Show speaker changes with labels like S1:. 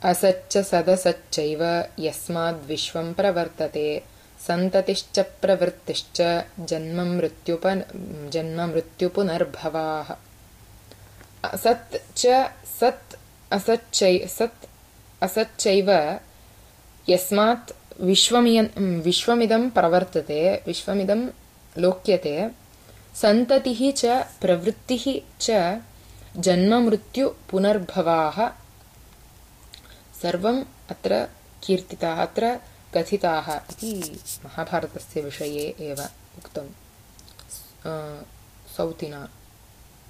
S1: असच्च सदसच्चैव यस्माद्विश्वं प्रवर्तते सन्ततिश्च प्रवृत्तिश्च जन्ममृत्युपुनर्भवाः। सत् च सत् असच्चैव यस्मात् विश्वमिदं प्रवर्तते, विश्वमिदं लोक्यते, सन्ततिः च प्रवृत्तिः च जन्ममृत्युपुनर्भवाः। सर्वम् अत्र कीर्तिताः, अत्र कथिताः इति महाभारतस्य विषये एव उक्तम्। सौतिना